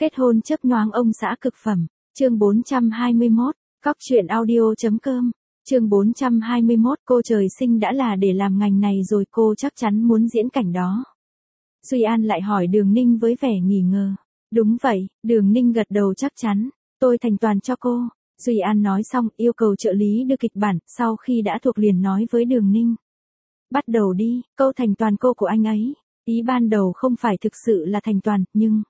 Kết hôn chớp nhoáng ông xã cực phẩm. Chương 421, Cóc truyện audio.com. Chương 421, cô trời sinh đã là để làm ngành này rồi, cô chắc chắn muốn diễn cảnh đó. Duy An lại hỏi Đường Ninh với vẻ nghi ngờ. Đúng vậy, Đường Ninh gật đầu chắc chắn, tôi thành toàn cho cô. Duy An nói xong yêu cầu trợ lý đưa kịch bản, sau khi đã thuộc liền nói với Đường Ninh. Bắt đầu đi, câu thành toàn cô của anh ấy. Ý ban đầu không phải thực sự là thành toàn, nhưng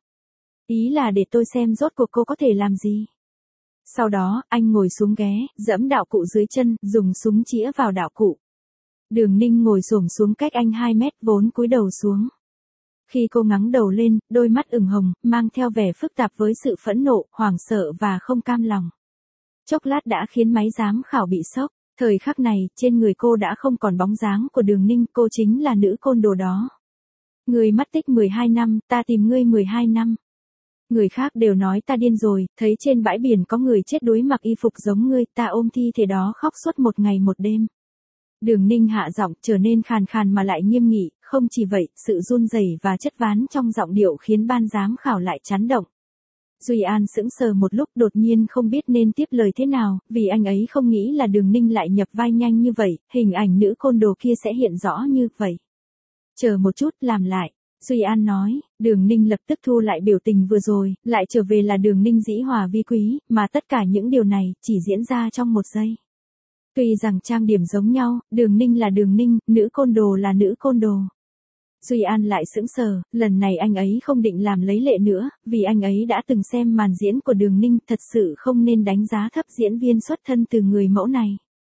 ý là để tôi xem rốt cuộc cô có thể làm gì. Sau đó, anh ngồi xuống ghé, giẫm đạo cụ dưới chân, dùng súng chĩa vào đạo cụ. Đường Ninh ngồi xổm xuống cách anh 2 mét, vốn cúi đầu xuống. Khi cô ngẩng đầu lên, đôi mắt ửng hồng, mang theo vẻ phức tạp với sự phẫn nộ, hoảng sợ và không cam lòng. Chốc lát đã khiến máy giám khảo bị sốc. Thời khắc này, trên người cô đã không còn bóng dáng của Đường Ninh, cô chính là nữ côn đồ đó. Người mất tích 12 năm, ta tìm ngươi 12 năm. Người khác đều nói ta điên rồi, thấy trên bãi biển có người chết đuối mặc y phục giống ngươi, ta ôm thi thể đó khóc suốt một ngày một đêm. Đường Ninh hạ giọng, trở nên khàn khàn mà lại nghiêm nghị, không chỉ vậy, sự run rẩy và chất ván trong giọng điệu khiến ban giám khảo lại chấn động. Duy An sững sờ một lúc, đột nhiên không biết nên tiếp lời thế nào, vì anh ấy không nghĩ là Đường Ninh lại nhập vai nhanh như vậy, hình ảnh nữ côn đồ kia sẽ hiện rõ như vậy. Chờ một chút, làm lại. Duy An nói. Đường Ninh lập tức thu lại biểu tình vừa rồi, lại trở về là Đường Ninh dĩ hòa vi quý, mà tất cả những điều này chỉ diễn ra trong một giây. Tuy rằng trang điểm giống nhau, Đường Ninh là Đường Ninh, nữ côn đồ là nữ côn đồ. Duy An lại sững sờ, lần này anh ấy không định làm lấy lệ nữa, vì anh ấy đã từng xem màn diễn của Đường Ninh, thật sự không nên đánh giá thấp diễn viên xuất thân từ người mẫu này.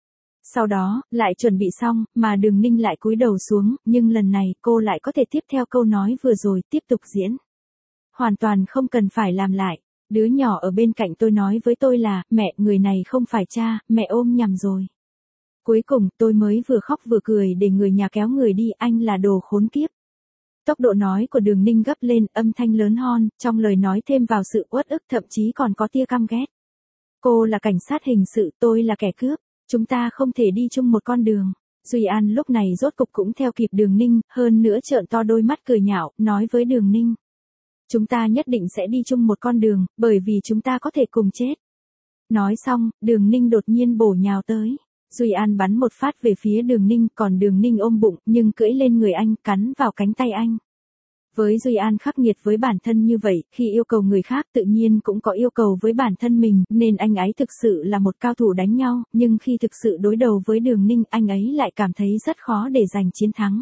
Sau đó, lại chuẩn bị xong, mà Đường Ninh lại cúi đầu xuống, nhưng lần này cô lại có thể tiếp theo câu nói vừa rồi, tiếp tục diễn. Hoàn toàn không cần phải làm lại. Đứa nhỏ ở bên cạnh tôi nói với tôi là, mẹ, người này không phải cha, mẹ ôm nhầm rồi. Cuối cùng, tôi mới vừa khóc vừa cười để người nhà kéo người đi, anh là đồ khốn kiếp. Tốc độ nói của Đường Ninh gấp lên, âm thanh lớn hon, trong lời nói thêm vào sự uất ức, thậm chí còn có tia căm ghét. Cô là cảnh sát hình sự, tôi là kẻ cướp. Chúng ta không thể đi chung một con đường. Duy An lúc này rốt cục cũng theo kịp Đường Ninh, hơn nữa trợn to đôi mắt cười nhạo, nói với Đường Ninh. Chúng ta nhất định sẽ đi chung một con đường, bởi vì chúng ta có thể cùng chết. Nói xong, Đường Ninh đột nhiên bổ nhào tới. Duy An bắn một phát về phía Đường Ninh, còn Đường Ninh ôm bụng, nhưng cưỡi lên người anh, cắn vào cánh tay anh. Với Duy An khắc nghiệt với bản thân như vậy, khi yêu cầu người khác tự nhiên cũng có yêu cầu với bản thân mình, nên anh ấy thực sự là một cao thủ đánh nhau, nhưng khi thực sự đối đầu với Đường Ninh, anh ấy lại cảm thấy rất khó để giành chiến thắng.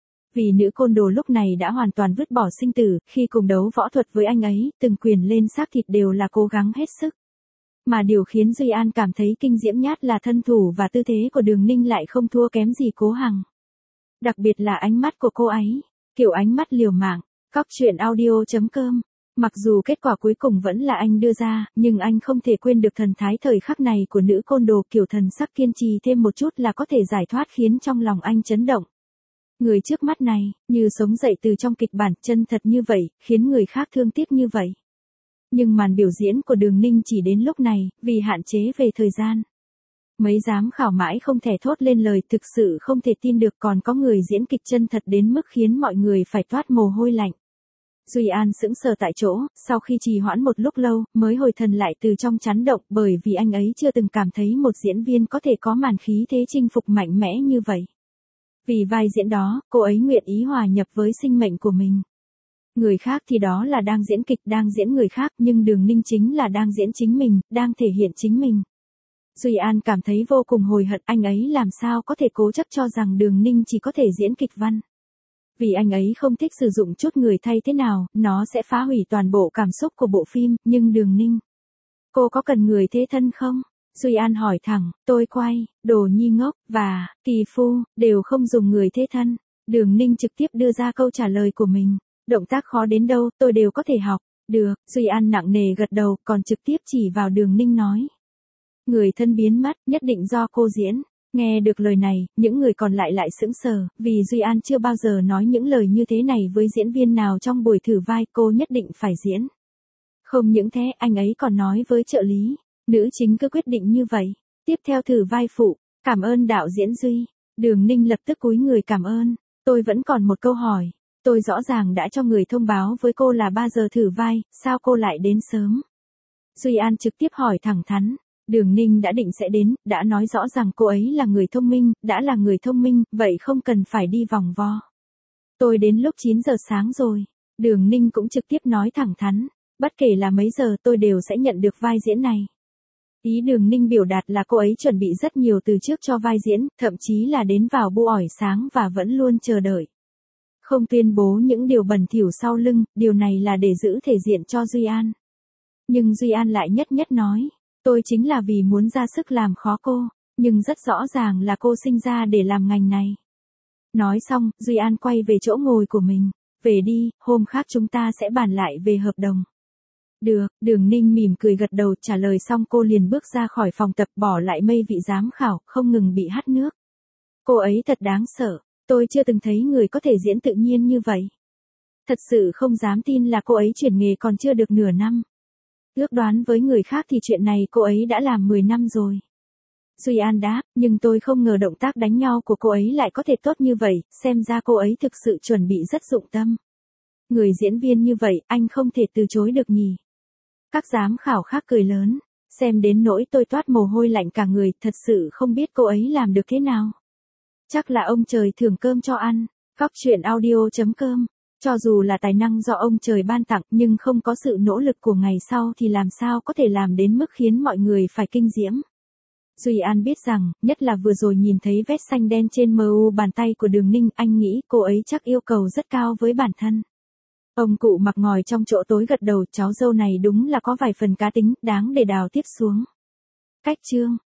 Vì nữ côn đồ lúc này đã hoàn toàn vứt bỏ sinh tử, khi cùng đấu võ thuật với anh ấy, từng quyền lên xác thịt đều là cố gắng hết sức. Mà điều khiến Duy An cảm thấy kinh diễm nhất là thân thủ và tư thế của Đường Ninh lại không thua kém gì Cố Hằng. Đặc biệt là ánh mắt của cô ấy. Kiểu ánh mắt liều mạng. Cóc truyện audio.com. Mặc dù kết quả cuối cùng vẫn là anh đưa ra, nhưng anh không thể quên được thần thái thời khắc này của nữ côn đồ, kiểu thần sắc kiên trì thêm một chút là có thể giải thoát, khiến trong lòng anh chấn động. Người trước mắt này, như sống dậy từ trong kịch bản, chân thật như vậy, khiến người khác thương tiếc như vậy. Nhưng màn biểu diễn của Đường Ninh chỉ đến lúc này, vì hạn chế về thời gian. Mấy giám khảo mãi không thể thốt lên lời, thực sự không thể tin được còn có người diễn kịch chân thật đến mức khiến mọi người phải toát mồ hôi lạnh. Duy An sững sờ tại chỗ, sau khi trì hoãn một lúc lâu, mới hồi thần lại từ trong chấn động, bởi vì anh ấy chưa từng cảm thấy một diễn viên có thể có màn khí thế chinh phục mạnh mẽ như vậy. Vì vai diễn đó, cô ấy nguyện ý hòa nhập với sinh mệnh của mình. Người khác thì đó là đang diễn kịch, đang diễn người khác, nhưng Đường Ninh chính là đang diễn chính mình, đang thể hiện chính mình. Duy An cảm thấy vô cùng hối hận, anh ấy làm sao có thể cố chấp cho rằng Đường Ninh chỉ có thể diễn kịch văn. Vì anh ấy không thích sử dụng chút người thay thế nào, nó sẽ phá hủy toàn bộ cảm xúc của bộ phim, nhưng Đường Ninh, cô có cần người thế thân không? Duy An hỏi thẳng, tôi quay, Đồ Nhi Ngốc, và Kỳ Phu, đều không dùng người thế thân. Đường Ninh trực tiếp đưa ra câu trả lời của mình, động tác khó đến đâu, tôi đều có thể học. Được, Duy An nặng nề gật đầu, còn trực tiếp chỉ vào Đường Ninh nói. Người thân biến mất, nhất định do cô diễn. Nghe được lời này, những người còn lại lại sững sờ, vì Duy An chưa bao giờ nói những lời như thế này với diễn viên nào trong buổi thử vai, cô nhất định phải diễn. Không những thế, anh ấy còn nói với trợ lý, nữ chính cứ quyết định như vậy. Tiếp theo thử vai phụ, cảm ơn đạo diễn Duy. Đường Ninh lập tức cúi người cảm ơn. Tôi vẫn còn một câu hỏi. Tôi rõ ràng đã cho người thông báo với cô là 3 giờ thử vai, sao cô lại đến sớm? Duy An trực tiếp hỏi thẳng thắn. Đường Ninh đã định sẽ đến, đã nói rõ rằng cô ấy là người thông minh, đã là người thông minh, vậy không cần phải đi vòng vo. Tôi đến lúc 9 giờ sáng rồi. Đường Ninh cũng trực tiếp nói thẳng thắn. Bất kể là mấy giờ tôi đều sẽ nhận được vai diễn này. Ý Đường Ninh biểu đạt là cô ấy chuẩn bị rất nhiều từ trước cho vai diễn, thậm chí là đến vào bu ỏi sáng và vẫn luôn chờ đợi. Không tuyên bố những điều bẩn thỉu sau lưng, điều này là để giữ thể diện cho Duy An. Nhưng Duy An lại nhất nhất nói, tôi chính là vì muốn ra sức làm khó cô, nhưng rất rõ ràng là cô sinh ra để làm ngành này. Nói xong, Duy An quay về chỗ ngồi của mình, về đi, hôm khác chúng ta sẽ bàn lại về hợp đồng. Được, Đường Ninh mỉm cười gật đầu, trả lời xong cô liền bước ra khỏi phòng tập, bỏ lại mây vị giám khảo, không ngừng bị hắt nước. Cô ấy thật đáng sợ, tôi chưa từng thấy người có thể diễn tự nhiên như vậy. Thật sự không dám tin là cô ấy chuyển nghề còn chưa được nửa năm. Ước đoán với người khác thì chuyện này cô ấy đã làm 10 năm rồi. Duy An đáp, nhưng tôi không ngờ động tác đánh nhau của cô ấy lại có thể tốt như vậy, xem ra cô ấy thực sự chuẩn bị rất dụng tâm. Người diễn viên như vậy, anh không thể từ chối được nhỉ. Các giám khảo khác cười lớn, xem đến nỗi tôi toát mồ hôi lạnh cả người, thật sự không biết cô ấy làm được thế nào. Chắc là ông trời thưởng cơm cho ăn. Góc truyện audio.com. Cho dù là tài năng do ông trời ban tặng nhưng không có sự nỗ lực của ngày sau thì làm sao có thể làm đến mức khiến mọi người phải kinh diễm. Duy An biết rằng, nhất là vừa rồi nhìn thấy vết xanh đen trên mu bàn tay của Đường Ninh, anh nghĩ cô ấy chắc yêu cầu rất cao với bản thân. Ông cụ mặc ngòi trong chỗ tối gật đầu, cháu dâu này đúng là có vài phần cá tính, đáng để đào tiếp xuống. Cách chương